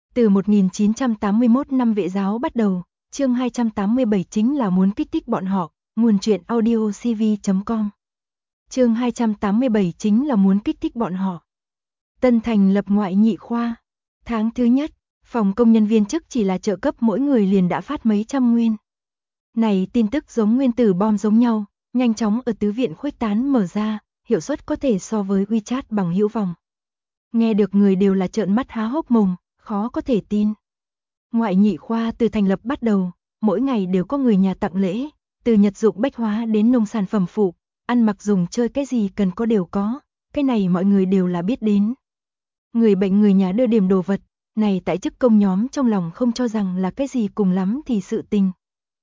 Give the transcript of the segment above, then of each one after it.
Từ 1981 năm vệ giáo bắt đầu, chương 287 chính là muốn kích thích bọn họ, nguồn truyện audio cv.com. Chương 287 chính là muốn kích thích bọn họ. Tân thành lập ngoại nhị khoa. Tháng thứ nhất, phòng công nhân viên chức chỉ là trợ cấp mỗi người liền đã phát mấy trăm nguyên. Này tin tức giống nguyên tử bom giống nhau, nhanh chóng ở tứ viện khuếch tán mở ra, hiệu suất có thể so với WeChat bằng hữu vòng. Nghe được người đều là trợn mắt há hốc mồm, khó có thể tin. Ngoại nhị khoa từ thành lập bắt đầu, mỗi ngày đều có người nhà tặng lễ, từ nhật dụng bách hóa đến nông sản phẩm phụ, ăn mặc dùng chơi cái gì cần có đều có, cái này mọi người đều là biết đến. Người bệnh người nhà đưa điểm đồ vật, này tại chức công nhóm trong lòng không cho rằng là cái gì, cùng lắm thì sự tình.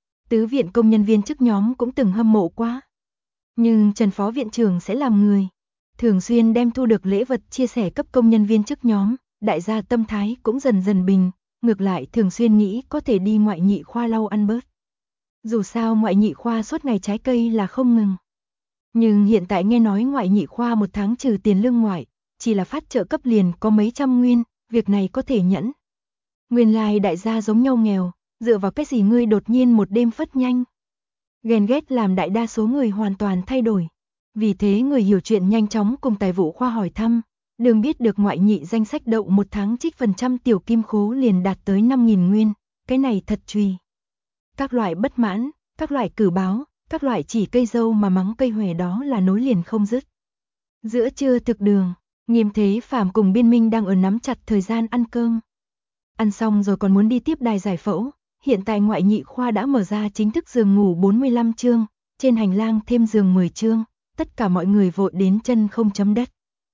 Tứ viện công nhân viên chức nhóm cũng từng hâm mộ quá. Nhưng Trần Phó Viện trưởng sẽ làm người, thường xuyên đem thu được lễ vật chia sẻ cấp công nhân viên chức nhóm, đại gia tâm thái cũng dần dần bình, ngược lại thường xuyên nghĩ có thể đi ngoại nhị khoa lau ăn bớt. Dù sao ngoại nhị khoa suốt ngày trái cây là không ngừng. Nhưng hiện tại nghe nói ngoại nhị khoa một tháng trừ tiền lương ngoại, chỉ là phát trợ cấp liền có mấy trăm nguyên, việc này có thể nhẫn. Nguyên lai đại gia giống nhau nghèo, dựa vào cái gì ngươi đột nhiên một đêm phất nhanh. Ghen ghét làm đại đa số người hoàn toàn thay đổi. Vì thế người hiểu chuyện nhanh chóng cùng tài vụ khoa hỏi thăm, đừng biết được ngoại nhị danh sách đậu một tháng trích phần trăm tiểu kim khố liền đạt tới 5.000 nguyên, cái này thật truy. Các loại bất mãn, các loại cử báo, các loại chỉ cây dâu mà mắng cây hòe đó là nối liền không dứt. Giữa trưa thực đường, Nghiêm Thế Phàm cùng Biên Minh đang ở nắm chặt thời gian ăn cơm. Ăn xong rồi còn muốn đi tiếp đài giải phẫu, hiện tại ngoại nhị khoa đã mở ra chính thức giường ngủ 45 chương, trên hành lang thêm giường 10 chương, tất cả mọi người vội đến chân không chấm đất.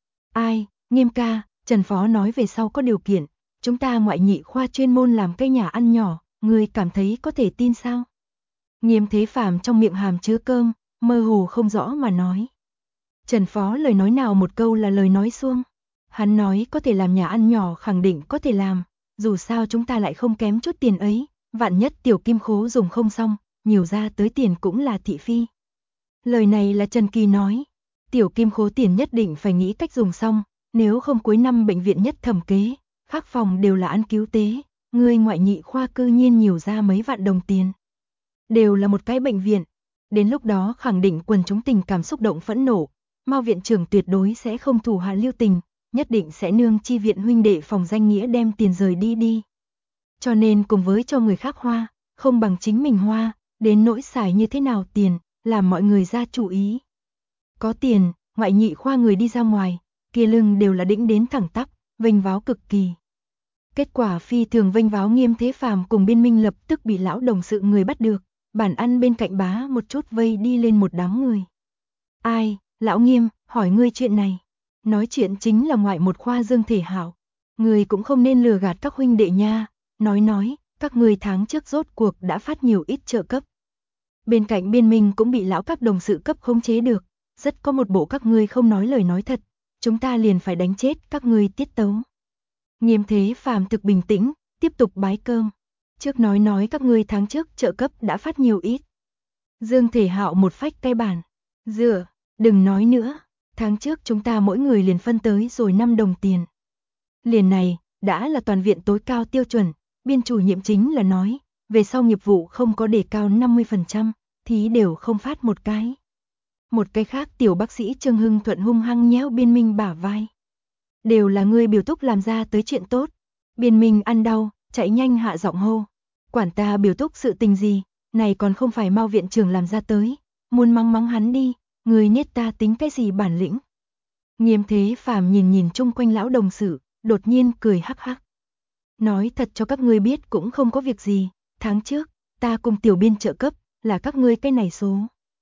Ai, Nghiêm ca, Trần Phó nói về sau có điều kiện, chúng ta ngoại nhị khoa chuyên môn làm cái nhà ăn nhỏ, người cảm thấy có thể tin sao? Nghiêm Thế Phàm trong miệng hàm chứa cơm, mơ hồ không rõ mà nói. Trần Phó lời nói nào một câu là lời nói suông. Hắn nói có thể làm nhà ăn nhỏ, khẳng định có thể làm, dù sao chúng ta lại không kém chút tiền ấy, vạn nhất tiểu kim khố dùng không xong, nhiều ra tới tiền cũng là thị phi. Lời này là Trần Kỳ nói, tiểu kim khố tiền nhất định phải nghĩ cách dùng xong, nếu không cuối năm bệnh viện nhất thẩm kế, khác phòng đều là ăn cứu tế, người ngoại nhị khoa cư nhiên nhiều ra mấy vạn đồng tiền. Đều là một cái bệnh viện, đến lúc đó khẳng định quần chúng tình cảm xúc động phẫn nộ, Mao viện trưởng tuyệt đối sẽ không thủ hạ lưu tình, nhất định sẽ nương chi viện huynh đệ phòng danh nghĩa đem tiền rời đi. Cho nên cùng với cho người khác hoa, không bằng chính mình hoa, đến nỗi xài như thế nào tiền, làm mọi người ra chú ý. Có tiền, ngoại nhị khoa người đi ra ngoài, kia lưng đều là đĩnh đến thẳng tắp, vênh váo cực kỳ. Kết quả phi thường vênh váo Nghiêm Thế Phàm cùng Biên Minh lập tức bị lão đồng sự người bắt được, bản ăn bên cạnh bá một chút vây đi lên một đám người. Ai, lão Nghiêm, hỏi ngươi chuyện này. Nói chuyện chính là ngoại một khoa Dương Thể Hảo. Người cũng không nên lừa gạt các huynh đệ nha, nói, các người tháng trước rốt cuộc đã phát nhiều ít trợ cấp. Bên cạnh Biên Minh cũng bị lão các đồng sự cấp khống chế được, rất có một bộ các ngươi không nói lời nói thật, chúng ta liền phải đánh chết các ngươi tiết tấu. Nghiêm Thế Phàm thực bình tĩnh, tiếp tục bái cơm. Trước nói các ngươi tháng trước trợ cấp đã phát nhiều ít. Dương Thể Hạo một phách cây bàn. Dựa, đừng nói nữa, tháng trước chúng ta mỗi người liền phân tới rồi 5 đồng tiền. Liền này, đã là toàn viện tối cao tiêu chuẩn, biên chủ nhiệm chính là nói, về sau nghiệp vụ không có đề cao 50%, thì đều không phát một cái. Một cái khác tiểu bác sĩ Trương Hưng Thuận hung hăng nhéo Biên Minh bả vai. Đều là ngươi biểu túc làm ra tới chuyện tốt. Biên Minh ăn đau, chạy nhanh hạ giọng hô. Quản ta biểu túc sự tình gì, này còn không phải Mao viện trưởng làm ra tới, muốn mắng hắn đi, người niết ta tính cái gì bản lĩnh. Nghiêm Thế Phàm nhìn chung quanh lão đồng sự, đột nhiên cười hắc hắc. Nói thật cho các ngươi biết cũng không có việc gì, tháng trước, ta cùng tiểu biên trợ cấp, là các ngươi cái này số.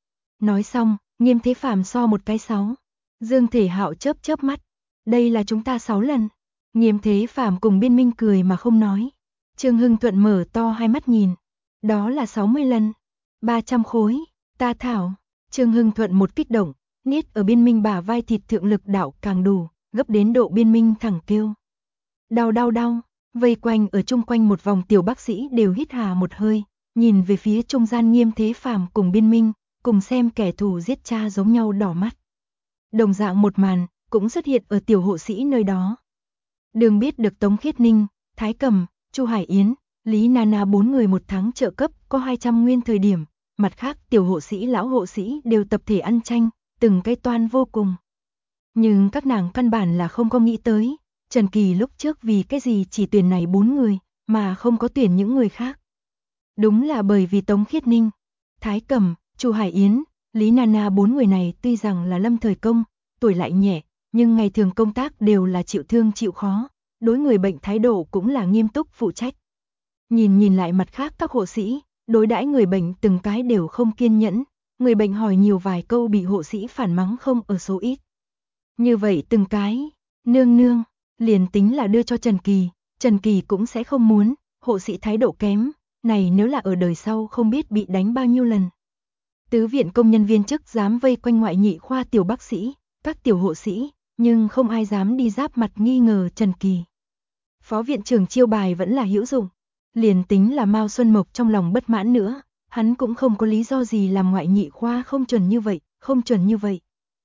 Nói xong, Nghiêm Thế Phàm so một cái 6. Dương Thể Hạo chớp mắt, đây là chúng ta 6 lần. Nghiêm Thế Phàm cùng Biên Minh cười mà không nói. Trương Hưng Thuận mở to hai mắt nhìn, đó là 60 lần, 300 khối, ta thảo. Trương Hưng Thuận một kích động, niết ở Biên Minh bả vai thịt thượng lực đạo càng đủ, gấp đến độ Biên Minh thẳng kêu. Đau, vây quanh ở chung quanh một vòng tiểu bác sĩ đều hít hà một hơi, nhìn về phía trung gian Nghiêm Thế Phàm cùng Biên Minh, cùng xem kẻ thù giết cha giống nhau đỏ mắt. Đồng dạng một màn, cũng xuất hiện ở tiểu hộ sĩ nơi đó. Đường biết được Tống Khiết Ninh, Thái Cầm, Chu Hải Yến, Lý Nana 4 người một tháng trợ cấp có 200 nguyên thời điểm, mặt khác tiểu hộ sĩ lão hộ sĩ đều tập thể ăn chanh, từng cái toan vô cùng. Nhưng các nàng căn bản là không có nghĩ tới, Trần Kỳ lúc trước vì cái gì chỉ tuyển này 4 người, mà không có tuyển những người khác. Đúng là bởi vì Tống Khiết Ninh, Thái Cầm, Chu Hải Yến, Lý Nana 4 người này tuy rằng là lâm thời công, tuổi lại nhẹ, nhưng ngày thường công tác đều là chịu thương chịu khó, đối người bệnh thái độ cũng là nghiêm túc phụ trách. Nhìn lại mặt khác các hộ sĩ, đối đãi người bệnh từng cái đều không kiên nhẫn, người bệnh hỏi nhiều vài câu bị hộ sĩ phản mắng không ở số ít. Như vậy từng cái, nương, liền tính là đưa cho Trần Kỳ cũng sẽ không muốn, hộ sĩ thái độ kém, này nếu là ở đời sau không biết bị đánh bao nhiêu lần. Tứ viện công nhân viên chức dám vây quanh ngoại nhị khoa tiểu bác sĩ, các tiểu hộ sĩ, nhưng không ai dám đi giáp mặt nghi ngờ Trần Kỳ. Phó viện trưởng chiêu bài vẫn là hữu dụng, liền tính là Mao Xuân Mộc trong lòng bất mãn nữa, hắn cũng không có lý do gì làm ngoại nhị khoa không chuẩn như vậy.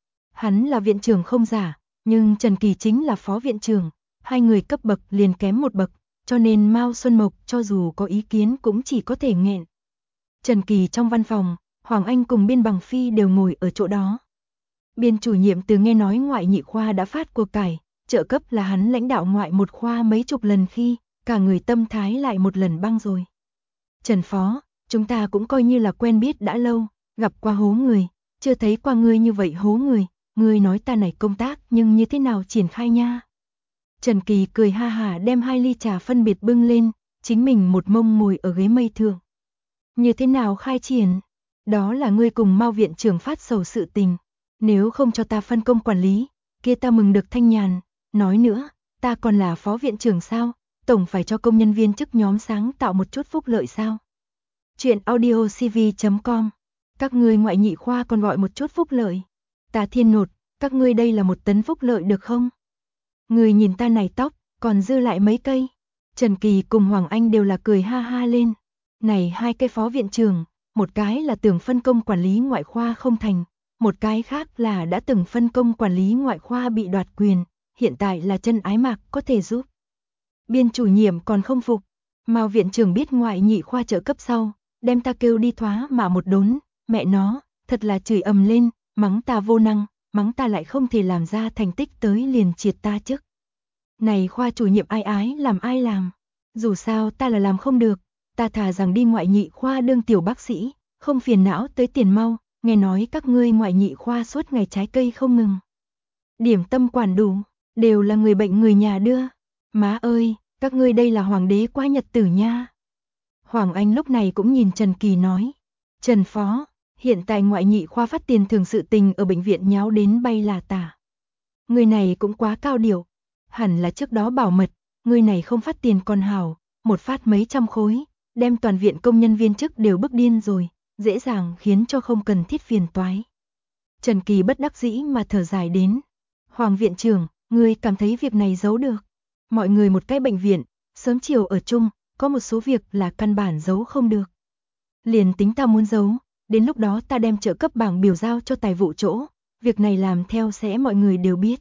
Hắn là viện trưởng không giả, nhưng Trần Kỳ chính là phó viện trưởng, hai người cấp bậc liền kém một bậc, cho nên Mao Xuân Mộc cho dù có ý kiến cũng chỉ có thể nghẹn. Trần Kỳ trong văn phòng, Hoàng Anh cùng Biên Bằng Phi đều ngồi ở chỗ đó. Biên chủ nhiệm từ nghe nói ngoại nhị khoa đã phát của cải, trợ cấp là hắn lãnh đạo ngoại một khoa mấy chục lần khi, cả người tâm thái lại một lần băng rồi. Trần Phó, chúng ta cũng coi như là quen biết đã lâu, gặp qua hố người, chưa thấy qua ngươi như vậy hố người, ngươi nói ta này công tác nhưng như thế nào triển khai nha. Trần Kỳ cười ha hả đem 2 ly trà phân biệt bưng lên, chính mình một mông ngồi ở ghế mây thượng. Như thế nào khai triển? Đó là ngươi cùng Mao viện trưởng phát sầu sự tình, nếu không cho ta phân công quản lý, kia ta mừng được thanh nhàn, nói nữa, ta còn là phó viện trưởng sao, tổng phải cho công nhân viên chức nhóm sáng tạo một chút phúc lợi sao. Chuyện audiocv.com. Các ngươi ngoại nhị khoa còn gọi một chút phúc lợi. Ta thiên nột, các ngươi đây là 1 tấn phúc lợi được không? Người nhìn ta này tóc, còn dư lại mấy cây. Trần Kỳ cùng Hoàng Anh đều là cười ha ha lên. Này 2 cái phó viện trưởng, một cái là tưởng phân công quản lý ngoại khoa không thành, một cái khác là đã từng phân công quản lý ngoại khoa bị đoạt quyền, hiện tại là chân ái mạc có thể giúp. Biên chủ nhiệm còn không phục, Mao viện trưởng biết ngoại nhị khoa trợ cấp sau, đem ta kêu đi thoá mà một đốn, mẹ nó, thật là chửi ầm lên, mắng ta vô năng, mắng ta lại không thể làm ra thành tích tới liền triệt ta chức. Này khoa chủ nhiệm ai ái làm ai làm, dù sao ta là làm không được, ta thà rằng đi ngoại nhị khoa đương tiểu bác sĩ, không phiền não tới tiền mau, nghe nói các ngươi ngoại nhị khoa suốt ngày trái cây không ngừng. Điểm tâm quản đủ, đều là người bệnh người nhà đưa. Má ơi, các ngươi đây là hoàng đế qua nhật tử nha. Hoàng Anh lúc này cũng nhìn Trần Kỳ nói, Trần Phó, hiện tại ngoại nhị khoa phát tiền thường sự tình ở bệnh viện nháo đến bay là tả. Người này cũng quá cao điệu, hẳn là trước đó bảo mật, người này không phát tiền còn hảo, một phát mấy trăm khối, đem toàn viện công nhân viên chức đều bức điên rồi, dễ dàng khiến cho không cần thiết phiền toái. Trần Kỳ bất đắc dĩ mà thở dài đến, Hoàng viện trưởng, ngươi cảm thấy việc này giấu được. Mọi người một cái bệnh viện, sớm chiều ở chung, có một số việc là căn bản giấu không được. Liền tính ta muốn giấu, đến lúc đó ta đem trợ cấp bảng biểu giao cho tài vụ chỗ, việc này làm theo sẽ mọi người đều biết.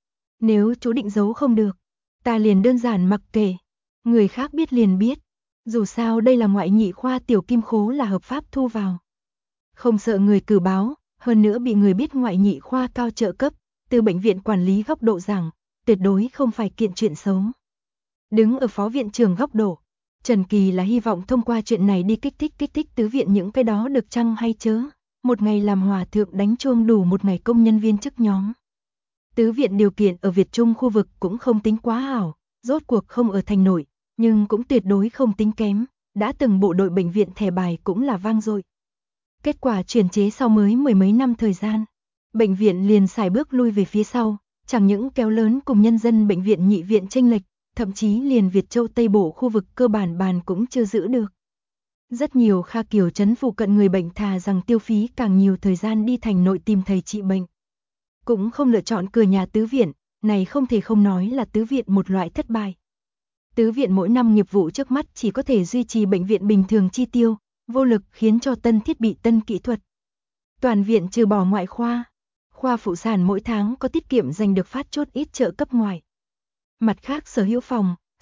Nếu chú định giấu không được, ta liền đơn giản mặc kệ, người khác biết liền biết, dù sao đây là ngoại nhị khoa tiểu kim khố là hợp pháp thu vào. Không sợ người cử báo, hơn nữa bị người biết ngoại nhị khoa cao trợ cấp, từ bệnh viện quản lý góc độ rằng, tuyệt đối không phải kiện chuyện xấu. Đứng ở phó viện trưởng góc độ, Trần Kỳ là hy vọng thông qua chuyện này đi kích thích tứ viện những cái đó được chăng hay chớ, một ngày làm hòa thượng đánh chuông đủ một ngày công nhân viên chức nhóm. Tứ viện điều kiện ở Việt Trung khu vực cũng không tính quá hảo, rốt cuộc không ở thành nội, nhưng cũng tuyệt đối không tính kém, đã từng bộ đội bệnh viện thẻ bài cũng là vang dội. Kết quả chuyển chế sau mới 10 mấy năm thời gian, bệnh viện liền xài bước lui về phía sau, chẳng những kéo lớn cùng nhân dân bệnh viện nhị viện chênh lệch, thậm chí liền Việt Châu Tây Bộ khu vực cơ bản bàn cũng chưa giữ được. Rất nhiều Kha Kiều trấn phụ cận người bệnh thà rằng tiêu phí càng nhiều thời gian đi thành nội tìm thầy trị bệnh, cũng không lựa chọn cửa nhà tứ viện, này không thể không nói là tứ viện một loại thất bại. Tứ viện mỗi năm nghiệp vụ trước mắt chỉ có thể duy trì bệnh viện bình thường chi tiêu, vô lực khiến cho tân thiết bị tân kỹ thuật. Toàn viện trừ bỏ ngoại khoa, khoa phụ sản mỗi tháng có tiết kiệm dành được phát chốt ít trợ cấp ngoài. Mặt khác sở hữu phòng,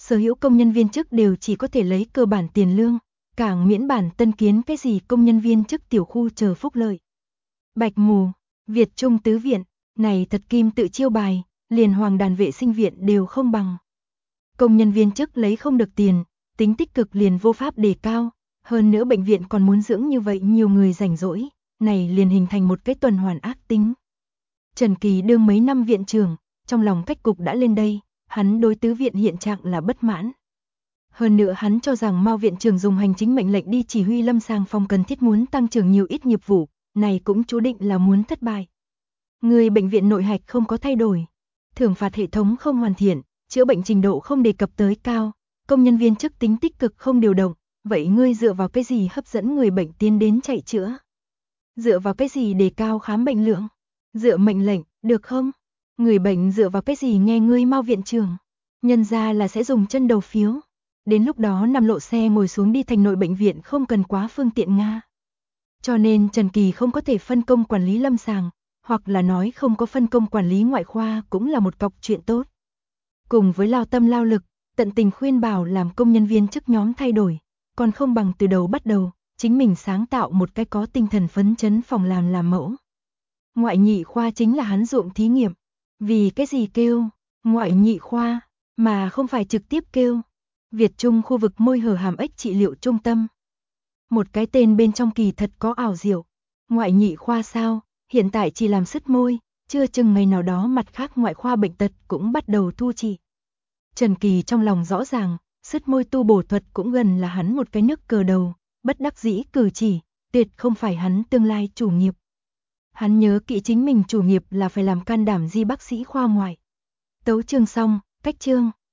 sở hữu công nhân viên chức đều chỉ có thể lấy cơ bản tiền lương, càng miễn bản tân kiến cái gì công nhân viên chức tiểu khu chờ phúc lợi. Bạch mù, Việt Trung tứ viện, này thật kim tự chiêu bài, liền hoàng đàn vệ sinh viện đều không bằng. Công nhân viên chức lấy không được tiền, tính tích cực liền vô pháp đề cao, hơn nữa bệnh viện còn muốn dưỡng như vậy nhiều người rảnh rỗi, này liền hình thành một cái tuần hoàn ác tính. Trần Kỳ đương mấy năm viện trưởng, trong lòng cách cục đã lên đây, hắn đối tứ viện hiện trạng là bất mãn. Hơn nữa hắn cho rằng Mao viện trưởng dùng hành chính mệnh lệnh đi chỉ huy lâm sàng phòng cần thiết muốn tăng trưởng nhiều ít nghiệp vụ, này cũng chú định là muốn thất bại. Người bệnh viện nội hạch không có thay đổi, thưởng phạt hệ thống không hoàn thiện, chữa bệnh trình độ không đề cập tới cao, công nhân viên chức tính tích cực không điều động, vậy ngươi dựa vào cái gì hấp dẫn người bệnh tiến đến chạy chữa? Dựa vào cái gì đề cao khám bệnh lượng? Dựa mệnh lệnh, được không? Người bệnh dựa vào cái gì nghe ngươi Mao viện trưởng? Nhân ra là sẽ dùng chân đầu phiếu. Đến lúc đó nằm lộ xe ngồi xuống đi thành nội bệnh viện không cần quá phương tiện Nga. Cho nên Trần Kỳ không có thể phân công quản lý lâm sàng, hoặc là nói không có phân công quản lý ngoại khoa cũng là một cọc chuyện tốt. Cùng với lao tâm lao lực, tận tình khuyên bảo làm công nhân viên chức nhóm thay đổi, còn không bằng từ đầu bắt đầu, chính mình sáng tạo một cái có tinh thần phấn chấn phòng làm mẫu. Ngoại nhị khoa chính là hắn ruộng thí nghiệm. Vì cái gì kêu ngoại nhị khoa, mà không phải trực tiếp kêu Việt Trung khu vực môi hở hàm ếch trị liệu trung tâm. Một cái tên bên trong kỳ thật có ảo diệu. Ngoại nhị khoa sao, hiện tại chỉ làm sứt môi, chưa chừng ngày nào đó mặt khác ngoại khoa bệnh tật cũng bắt đầu thu trị. Trần Kỳ trong lòng rõ ràng, sứt môi tu bổ thuật cũng gần là hắn một cái nước cờ đầu, bất đắc dĩ cử chỉ, tuyệt không phải hắn tương lai chủ nghiệp. Hắn nhớ kỹ chính mình chủ nghiệp là phải làm can đảm di bác sĩ khoa ngoại. Tấu chương xong, cách chương.